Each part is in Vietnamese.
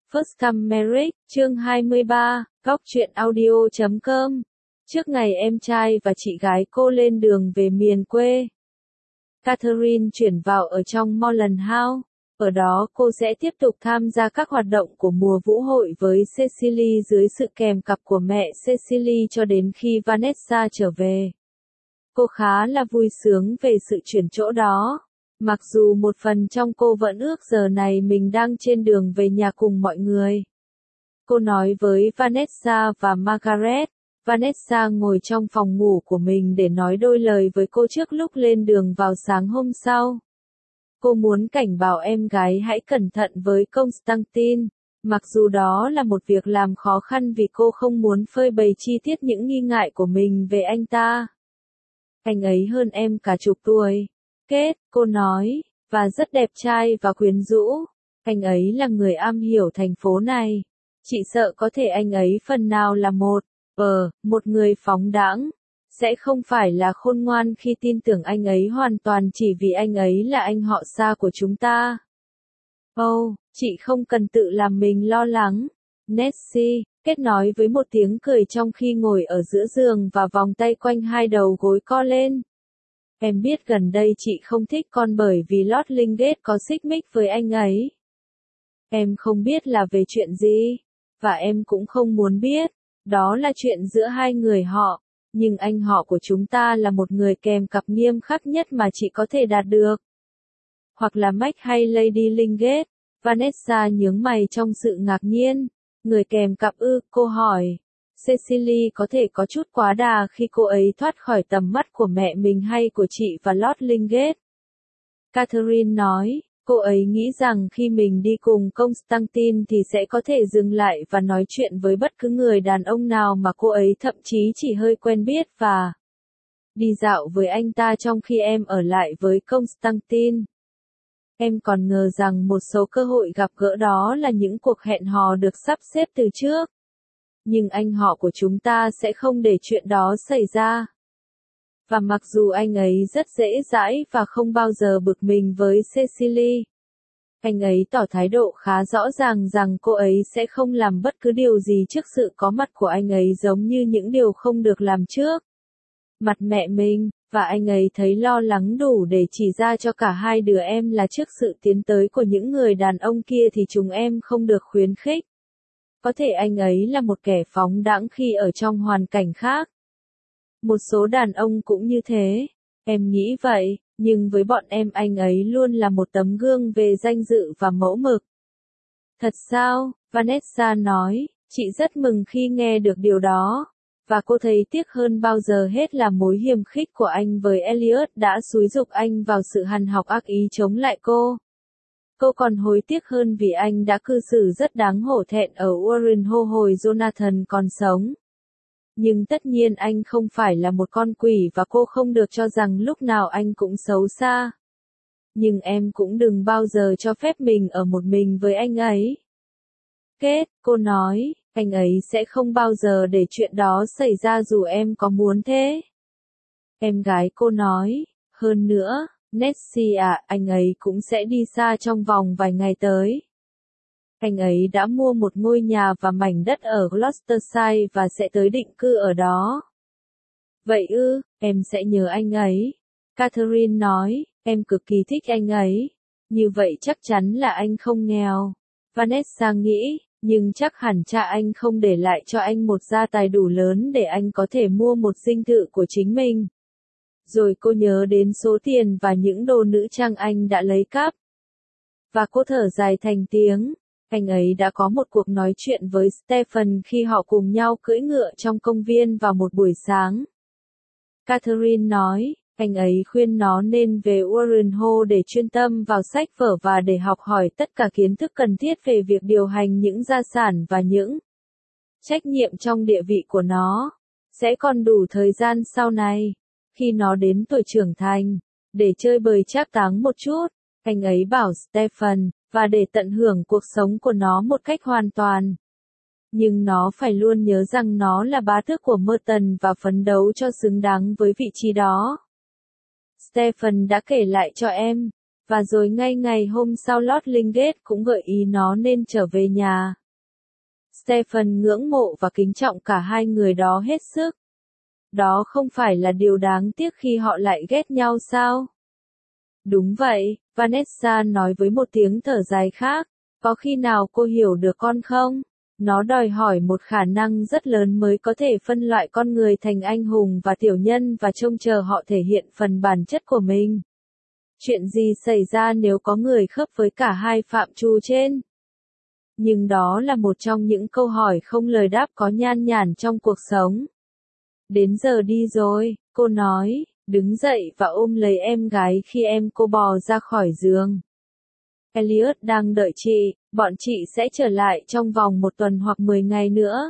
First Come Marriage, chương 23, góc truyện audio.com. Trước ngày em trai và chị gái cô lên đường về miền quê, Catherine chuyển vào ở trong Moreland House. Ở đó cô sẽ tiếp tục tham gia các hoạt động của mùa vũ hội với Cecily dưới sự kèm cặp của mẹ Cecily cho đến khi Vanessa trở về. Cô khá là vui sướng về sự chuyển chỗ đó. Mặc dù một phần trong cô vẫn ước giờ này mình đang trên đường về nhà cùng mọi người. Cô nói với Vanessa và Margaret. Vanessa ngồi trong phòng ngủ của mình để nói đôi lời với cô trước lúc lên đường vào sáng hôm sau. Cô muốn cảnh báo em gái hãy cẩn thận với Constantine, mặc dù đó là một việc làm khó khăn vì cô không muốn phơi bày chi tiết những nghi ngại của mình về anh ta. Anh ấy hơn em cả chục tuổi. Kết, cô nói, và rất đẹp trai và quyến rũ. Anh ấy là người am hiểu thành phố này. Chị sợ có thể anh ấy phần nào là một người phóng đãng. Sẽ không phải là khôn ngoan khi tin tưởng anh ấy hoàn toàn chỉ vì anh ấy là anh họ xa của chúng ta. Chị không cần tự làm mình lo lắng. Nancy, Kết nói với một tiếng cười trong khi ngồi ở giữa giường và vòng tay quanh hai đầu gối co lên. Em biết gần đây chị không thích con bởi vì Lord Lingate có xích mích với anh ấy. Em không biết là về chuyện gì, và em cũng không muốn biết. Đó là chuyện giữa hai người họ, nhưng anh họ của chúng ta là một người kèm cặp nghiêm khắc nhất mà chị có thể đạt được. Hoặc là Mac hay Lady Lingate. Vanessa nhướng mày trong sự ngạc nhiên. Người kèm cặp ư, cô hỏi. Cecily có thể có chút quá đà khi cô ấy thoát khỏi tầm mắt của mẹ mình hay của chị và Lord Lingate. Catherine nói, cô ấy nghĩ rằng khi mình đi cùng Constantine thì sẽ có thể dừng lại và nói chuyện với bất cứ người đàn ông nào mà cô ấy thậm chí chỉ hơi quen biết và đi dạo với anh ta trong khi em ở lại với Constantine. Em còn ngờ rằng một số cơ hội gặp gỡ đó là những cuộc hẹn hò được sắp xếp từ trước. Nhưng anh họ của chúng ta sẽ không để chuyện đó xảy ra. Và mặc dù anh ấy rất dễ dãi và không bao giờ bực mình với Cecily, anh ấy tỏ thái độ khá rõ ràng rằng cô ấy sẽ không làm bất cứ điều gì trước sự có mặt của anh ấy giống như những điều không được làm trước mặt mẹ mình, và anh ấy thấy lo lắng đủ để chỉ ra cho cả hai đứa em là trước sự tiến tới của những người đàn ông kia thì chúng em không được khuyến khích. Có thể anh ấy là một kẻ phóng đãng khi ở trong hoàn cảnh khác. Một số đàn ông cũng như thế, em nghĩ vậy, nhưng với bọn em anh ấy luôn là một tấm gương về danh dự và mẫu mực. Thật sao? Vanessa nói, chị rất mừng khi nghe được điều đó, và cô thấy tiếc hơn bao giờ hết là mối hiềm khích của anh với Elliot đã xúi giục anh vào sự hằn học ác ý chống lại cô. Cô còn hối tiếc hơn vì anh đã cư xử rất đáng hổ thẹn ở Warren hồi Jonathan còn sống. Nhưng tất nhiên anh không phải là một con quỷ và cô không được cho rằng lúc nào anh cũng xấu xa. Nhưng em cũng đừng bao giờ cho phép mình ở một mình với anh ấy. Kết, cô nói, anh ấy sẽ không bao giờ để chuyện đó xảy ra dù em có muốn thế. Em gái cô nói, hơn nữa, Nancy anh ấy cũng sẽ đi xa trong vòng vài ngày tới. Anh ấy đã mua một ngôi nhà và mảnh đất ở Gloucestershire và sẽ tới định cư ở đó. Vậy ư, em sẽ nhớ anh ấy. Catherine nói, em cực kỳ thích anh ấy. Như vậy chắc chắn là anh không nghèo. Vanessa nghĩ, nhưng chắc hẳn cha anh không để lại cho anh một gia tài đủ lớn để anh có thể mua một dinh thự của chính mình. Rồi cô nhớ đến số tiền và những đồ nữ trang anh đã lấy cắp. Và cô thở dài thành tiếng. Anh ấy đã có một cuộc nói chuyện với Stephen khi họ cùng nhau cưỡi ngựa trong công viên vào một buổi sáng. Catherine nói, anh ấy khuyên nó nên về Warren để chuyên tâm vào sách vở và để học hỏi tất cả kiến thức cần thiết về việc điều hành những gia sản và những trách nhiệm trong địa vị của nó. Sẽ còn đủ thời gian sau này, khi nó đến tuổi trưởng thành, để chơi bời trác táng một chút, anh ấy bảo Stephen, và để tận hưởng cuộc sống của nó một cách hoàn toàn. Nhưng nó phải luôn nhớ rằng nó là bá tước của Merton và phấn đấu cho xứng đáng với vị trí đó. Stephen đã kể lại cho em, Và rồi ngay ngày hôm sau Lord Lingate cũng gợi ý nó nên trở về nhà. Stephen ngưỡng mộ và kính trọng cả hai người đó hết sức. Đó không phải là điều đáng tiếc khi họ lại ghét nhau sao? Đúng vậy, Vanessa nói với một tiếng thở dài khác. Có khi nào cô hiểu được con không? Nó đòi hỏi một khả năng rất lớn mới có thể phân loại con người thành anh hùng và tiểu nhân và trông chờ họ thể hiện phần bản chất của mình. Chuyện gì xảy ra nếu có người khớp với cả hai phạm trù trên? Nhưng đó là một trong những câu hỏi không lời đáp có nhan nhản trong cuộc sống. Đến giờ đi rồi, cô nói, đứng dậy và ôm lấy em gái khi cô bò ra khỏi giường. Elliot đang đợi chị, bọn chị sẽ trở lại trong vòng 1 tuần hoặc 10 ngày nữa.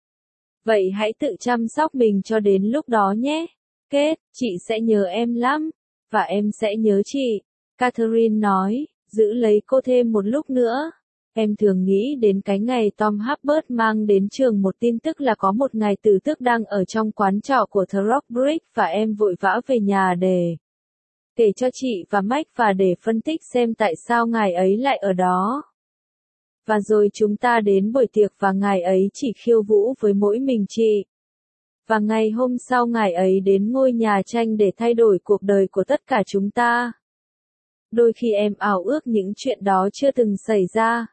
Vậy hãy tự chăm sóc mình cho đến lúc đó nhé. Kết, chị sẽ nhớ em lắm, và em sẽ nhớ chị. Catherine nói, giữ lấy cô thêm một lúc nữa. Em thường nghĩ đến cái ngày Tom Hubbard mang đến trường một tin tức là có một ngài tử tước đang ở trong quán trọ của The Rockbridge và em vội vã về nhà để kể cho chị và Mike và để phân tích xem tại sao ngài ấy lại ở đó. Và rồi chúng ta đến buổi tiệc và ngài ấy chỉ khiêu vũ với mỗi mình chị. Và ngày hôm sau ngài ấy đến ngôi nhà tranh để thay đổi cuộc đời của tất cả chúng ta. Đôi khi em ảo ước những chuyện đó chưa từng xảy ra.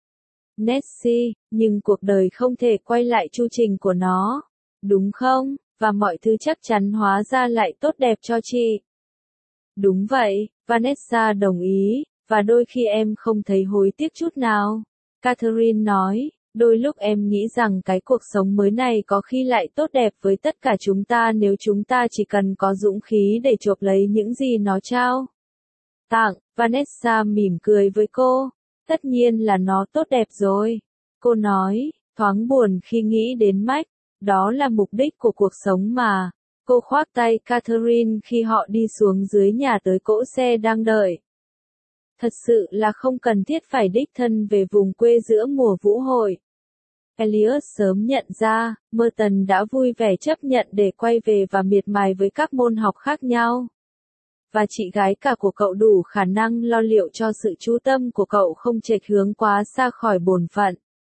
Nessie, nhưng cuộc đời không thể quay lại chu trình của nó, đúng không? Và mọi thứ chắc chắn hóa ra lại tốt đẹp cho chị. Đúng vậy, Vanessa đồng ý, và đôi khi em không thấy hối tiếc chút nào. Catherine nói, đôi lúc em nghĩ rằng cái cuộc sống mới này có khi lại tốt đẹp với tất cả chúng ta nếu chúng ta chỉ cần có dũng khí để chộp lấy những gì nó trao tặng. Vanessa mỉm cười với cô. Tất nhiên là nó tốt đẹp rồi. Cô nói, thoáng buồn khi nghĩ đến Mike. Đó là mục đích của cuộc sống mà. Cô khoác tay Catherine khi họ đi xuống dưới nhà tới cỗ xe đang đợi. Thật sự là không cần thiết phải đích thân về vùng quê giữa mùa vũ hội. Elliot sớm nhận ra, Merton đã vui vẻ chấp nhận để quay về và miệt mài với các môn học khác nhau. Và chị gái cả của cậu đủ khả năng lo liệu cho sự chú tâm của cậu không chệch hướng quá xa khỏi bổn phận.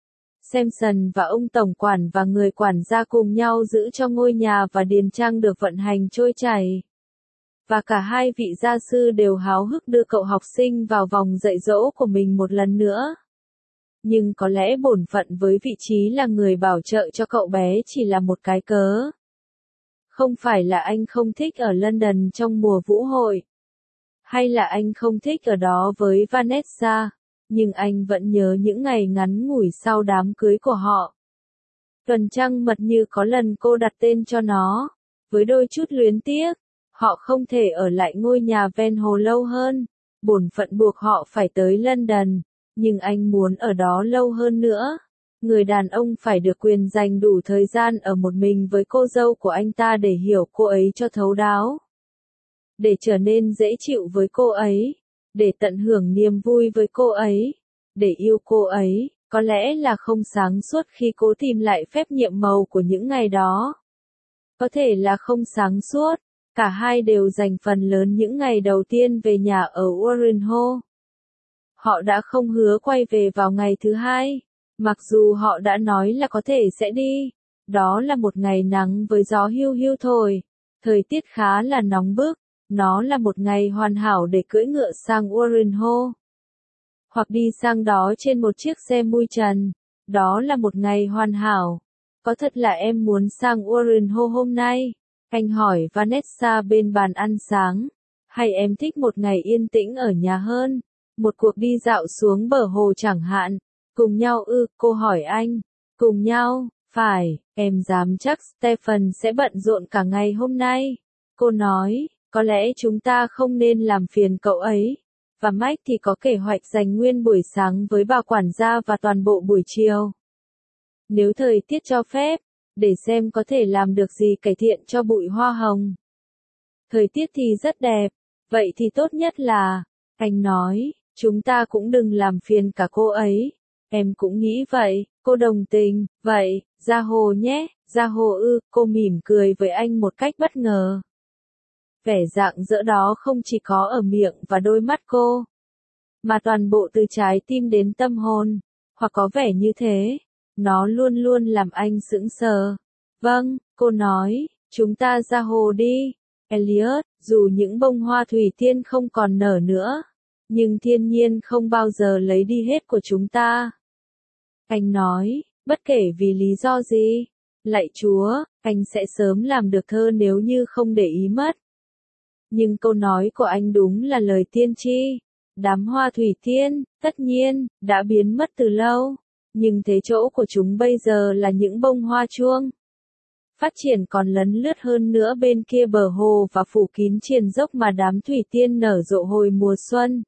Samson và ông tổng quản và người quản gia cùng nhau giữ cho ngôi nhà và điền trang được vận hành trôi chảy. Và cả hai vị gia sư đều háo hức đưa cậu học sinh vào vòng dạy dỗ của mình một lần nữa. Nhưng có lẽ bổn phận với vị trí là người bảo trợ cho cậu bé chỉ là một cái cớ. Không phải là anh không thích ở London trong mùa vũ hội. Hay là anh không thích ở đó với Vanessa. Nhưng anh vẫn nhớ những ngày ngắn ngủi sau đám cưới của họ. Tuần trăng mật như có lần cô đặt tên cho nó. Với đôi chút luyến tiếc, họ không thể ở lại ngôi nhà ven hồ lâu hơn. Bổn phận buộc họ phải tới London. Nhưng anh muốn ở đó lâu hơn nữa. Người đàn ông phải được quyền dành đủ thời gian ở một mình với cô dâu của anh ta để hiểu cô ấy cho thấu đáo. Để trở nên dễ chịu với cô ấy. Để tận hưởng niềm vui với cô ấy. Để yêu cô ấy. Có lẽ là không sáng suốt khi cố tìm lại phép nhiệm màu của những ngày đó. Có thể là không sáng suốt. Cả hai đều dành phần lớn những ngày đầu tiên về nhà ở Warren Hall. Họ đã không hứa quay về vào ngày thứ hai. Mặc dù họ đã nói là có thể sẽ đi. Đó là một ngày nắng với gió hiu hiu thổi. Thời tiết khá là nóng bức. Nó là một ngày hoàn hảo để cưỡi ngựa sang Warren Hall. Hoặc đi sang đó trên một chiếc xe mui trần. Đó là một ngày hoàn hảo. Có thật là em muốn sang Warren Hall hôm nay? Anh hỏi Vanessa bên bàn ăn sáng. Hay em thích một ngày yên tĩnh ở nhà hơn? Một cuộc đi dạo xuống bờ hồ chẳng hạn. Cùng nhau ư, cô hỏi anh. Cùng nhau, phải, em dám chắc Stephen sẽ bận rộn cả ngày hôm nay. Cô nói, có lẽ chúng ta không nên làm phiền cậu ấy. Và Mike thì có kế hoạch dành nguyên buổi sáng với bà quản gia và toàn bộ buổi chiều. Nếu thời tiết cho phép, để xem có thể làm được gì cải thiện cho bụi hoa hồng. Thời tiết thì rất đẹp, vậy thì tốt nhất là, anh nói, chúng ta cũng đừng làm phiền cả cô ấy. Em cũng nghĩ vậy, cô đồng tình, vậy, ra hồ nhé, ra hồ ư, cô mỉm cười với anh một cách bất ngờ. Vẻ rạng rỡ đó không chỉ có ở miệng và đôi mắt cô, mà toàn bộ từ trái tim đến tâm hồn. Hoặc có vẻ như thế, nó luôn luôn làm anh sững sờ. Vâng, cô nói, chúng ta ra hồ đi. Elliot, dù những bông hoa thủy tiên không còn nở nữa, nhưng thiên nhiên không bao giờ lấy đi hết của chúng ta. Anh nói, bất kể vì lý do gì, lạy Chúa, anh sẽ sớm làm được thơ nếu như không để ý mất. Nhưng câu nói của anh đúng là lời tiên tri. Đám hoa thủy tiên, tất nhiên, đã biến mất từ lâu, nhưng thế chỗ của chúng bây giờ là những bông hoa chuông. Phát triển còn lấn lướt hơn nữa bên kia bờ hồ và phủ kín triền dốc mà đám thủy tiên nở rộ hồi mùa xuân.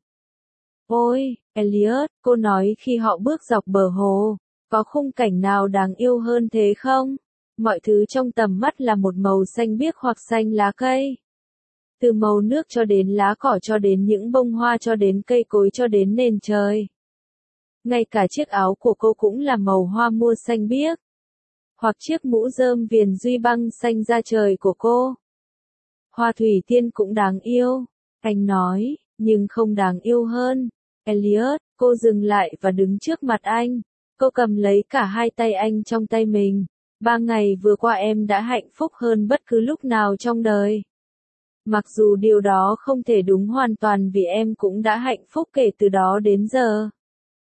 Ôi, Elliot, cô nói khi họ bước dọc bờ hồ, có khung cảnh nào đáng yêu hơn thế không? Mọi thứ trong tầm mắt là một màu xanh biếc hoặc xanh lá cây. Từ màu nước cho đến lá cỏ cho đến những bông hoa cho đến cây cối cho đến nền trời. Ngay cả chiếc áo của cô cũng là màu hoa mua xanh biếc. Hoặc chiếc mũ rơm viền duy băng xanh da trời của cô. Hoa thủy tiên cũng đáng yêu, anh nói, nhưng không đáng yêu hơn. Elliot, cô dừng lại và đứng trước mặt anh. Cô cầm lấy cả hai tay anh trong tay mình. 3 ngày vừa qua em đã hạnh phúc hơn bất cứ lúc nào trong đời. Mặc dù điều đó không thể đúng hoàn toàn vì em cũng đã hạnh phúc kể từ đó đến giờ.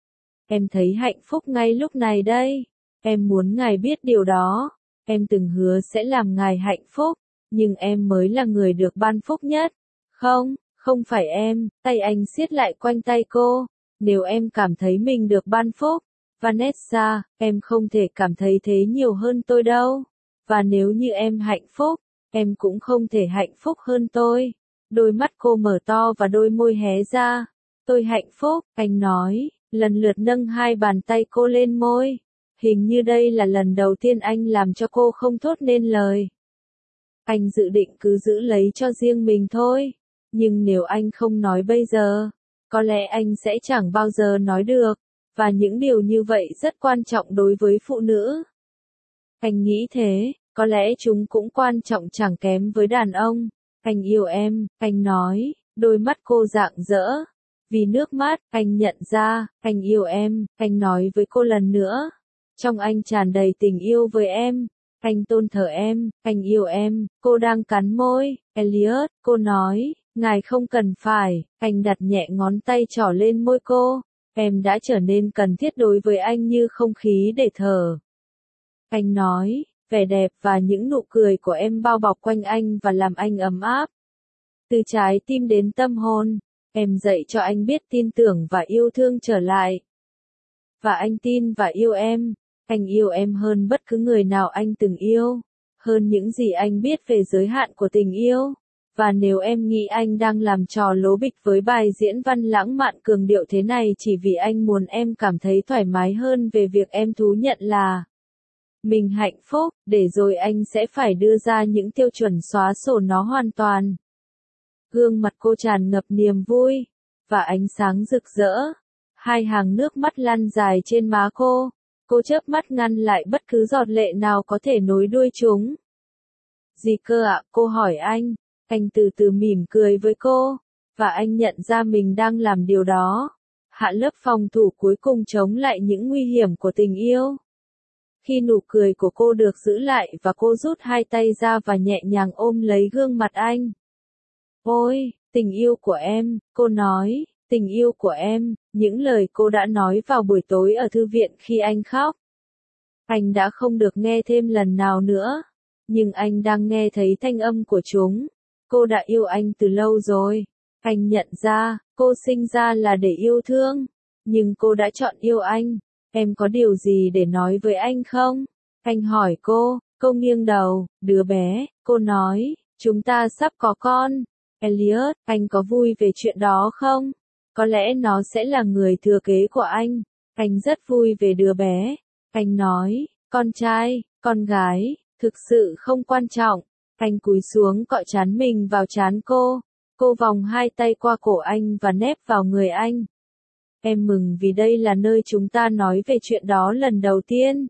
Em thấy hạnh phúc ngay lúc này đây. Em muốn Ngài biết điều đó. Em từng hứa sẽ làm Ngài hạnh phúc, nhưng em mới là người được ban phúc nhất. Không, không phải em. Tay anh siết lại quanh tay cô. Nếu em cảm thấy mình được ban phúc, Vanessa, em không thể cảm thấy thế nhiều hơn tôi đâu. Và nếu như em hạnh phúc, em cũng không thể hạnh phúc hơn tôi. Đôi mắt cô mở to và đôi môi hé ra. Tôi hạnh phúc, anh nói, lần lượt nâng hai bàn tay cô lên môi. Hình như đây là lần đầu tiên anh làm cho cô không thốt nên lời. Anh dự định cứ giữ lấy cho riêng mình thôi. Nhưng nếu anh không nói bây giờ, có lẽ anh sẽ chẳng bao giờ nói được. Và những điều như vậy rất quan trọng đối với phụ nữ. Anh nghĩ thế, có lẽ chúng cũng quan trọng chẳng kém với đàn ông. Anh yêu em, anh nói, đôi mắt cô rạng rỡ. Vì nước mắt, anh nhận ra, anh yêu em, anh nói với cô lần nữa. Trong anh tràn đầy tình yêu với em. Anh tôn thờ em, anh yêu em. Cô đang cắn môi. Elliot, cô nói, ngài không cần phải. Anh đặt nhẹ ngón tay trỏ lên môi cô. Em đã trở nên cần thiết đối với anh như không khí để thở. Anh nói, vẻ đẹp và những nụ cười của em bao bọc quanh anh và làm anh ấm áp. Từ trái tim đến tâm hồn, em dạy cho anh biết tin tưởng và yêu thương trở lại. Và anh tin và yêu em. Anh yêu em hơn bất cứ người nào anh từng yêu. Hơn những gì anh biết về giới hạn của tình yêu. Và nếu em nghĩ anh đang làm trò lố bịch với bài diễn văn lãng mạn cường điệu thế này chỉ vì anh muốn em cảm thấy thoải mái hơn về việc em thú nhận là mình hạnh phúc, để rồi anh sẽ phải đưa ra những tiêu chuẩn xóa sổ nó hoàn toàn. Gương mặt cô tràn ngập niềm vui và ánh sáng rực rỡ. Hai hàng nước mắt lăn dài trên má cô. Cô chớp mắt ngăn lại bất cứ giọt lệ nào có thể nối đuôi chúng. Gì cơ ạ? Cô hỏi anh. Anh từ từ mỉm cười với cô. Và anh nhận ra mình đang làm điều đó. Hạ lớp phòng thủ cuối cùng chống lại những nguy hiểm của tình yêu. Khi nụ cười của cô được giữ lại và cô rút hai tay ra và nhẹ nhàng ôm lấy gương mặt anh. Ôi, tình yêu của em, cô nói, tình yêu của em, những lời cô đã nói vào buổi tối ở thư viện khi anh khóc. Anh đã không được nghe thêm lần nào nữa, nhưng anh đang nghe thấy thanh âm của chúng. Cô đã yêu anh từ lâu rồi. Anh nhận ra, cô sinh ra là để yêu thương, nhưng cô đã chọn yêu anh. Em có điều gì để nói với anh không? Anh hỏi cô nghiêng đầu, đứa bé, cô nói, chúng ta sắp có con. Elliot, anh có vui về chuyện đó không? Có lẽ nó sẽ là người thừa kế của anh. Anh rất vui về đứa bé. Anh nói, con trai, con gái, thực sự không quan trọng. Anh cúi xuống cọ trán mình vào trán cô. Cô vòng hai tay qua cổ anh và nép vào người anh. Em mừng vì đây là nơi chúng ta nói về chuyện đó lần đầu tiên.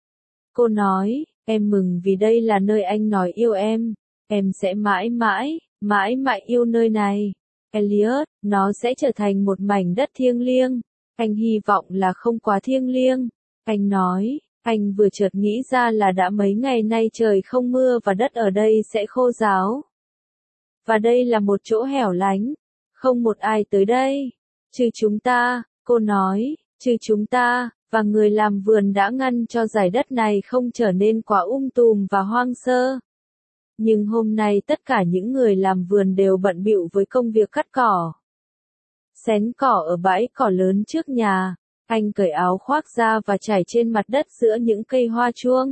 Cô nói, em mừng vì đây là nơi anh nói yêu em. Em sẽ mãi mãi mãi mãi yêu nơi này. Elliot, nó sẽ trở thành một mảnh đất thiêng liêng. Anh hy vọng là không quá thiêng liêng. Anh nói, anh vừa chợt nghĩ ra là đã mấy ngày nay trời không mưa và đất ở đây sẽ khô ráo. Và đây là một chỗ hẻo lánh, không một ai tới đây. Trừ chúng ta, cô nói, trừ chúng ta, và người làm vườn đã ngăn cho dải đất này không trở nên quá tùm và hoang sơ. Nhưng hôm nay tất cả những người làm vườn đều bận bịu với công việc cắt cỏ. Xén cỏ ở bãi cỏ lớn trước nhà, anh cởi áo khoác ra và trải trên mặt đất giữa những cây hoa chuông.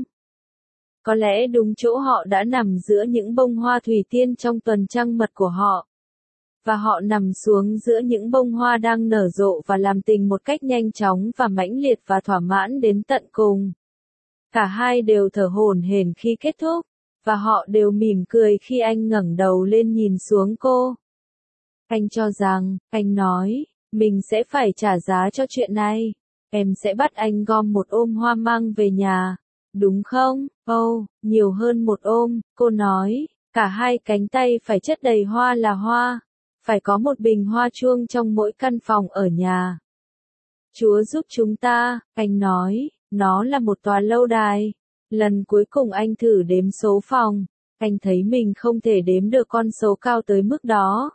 Có lẽ đúng chỗ họ đã nằm giữa những bông hoa thủy tiên trong tuần trăng mật của họ. Và họ nằm xuống giữa những bông hoa đang nở rộ và làm tình một cách nhanh chóng và mãnh liệt và thỏa mãn đến tận cùng. Cả hai đều thở hổn hển khi kết thúc, và họ đều mỉm cười khi anh ngẩng đầu lên nhìn xuống cô. Anh cho rằng, anh nói, mình sẽ phải trả giá cho chuyện này. Em sẽ bắt anh gom một ôm hoa mang về nhà, đúng không? Oh, nhiều hơn một ôm, cô nói, cả hai cánh tay phải chất đầy hoa là hoa. Phải có một bình hoa chuông trong mỗi căn phòng ở nhà. Chúa giúp chúng ta, anh nói, nó là một tòa lâu đài. Lần cuối cùng anh thử đếm số phòng, anh thấy mình không thể đếm được con số cao tới mức đó.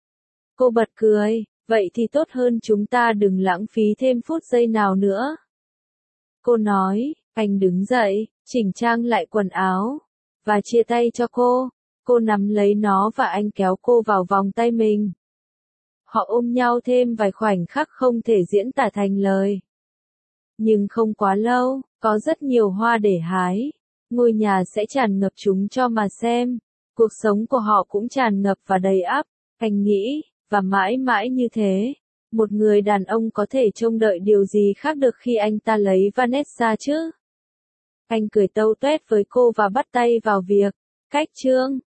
Cô bật cười, vậy thì tốt hơn chúng ta đừng lãng phí thêm phút giây nào nữa. Cô nói, anh đứng dậy, chỉnh trang lại quần áo, và chia tay cho cô. Cô nắm lấy nó và anh kéo cô vào vòng tay mình. Họ ôm nhau thêm vài khoảnh khắc không thể diễn tả thành lời. Nhưng không quá lâu, có rất nhiều hoa để hái. Ngôi nhà sẽ tràn ngập chúng cho mà xem. Cuộc sống của họ cũng tràn ngập và đầy ắp, anh nghĩ, và mãi mãi như thế. Một người đàn ông có thể trông đợi điều gì khác được khi anh ta lấy Vanessa chứ? Anh cười tâu tuét với cô và bắt tay vào việc. Cách chương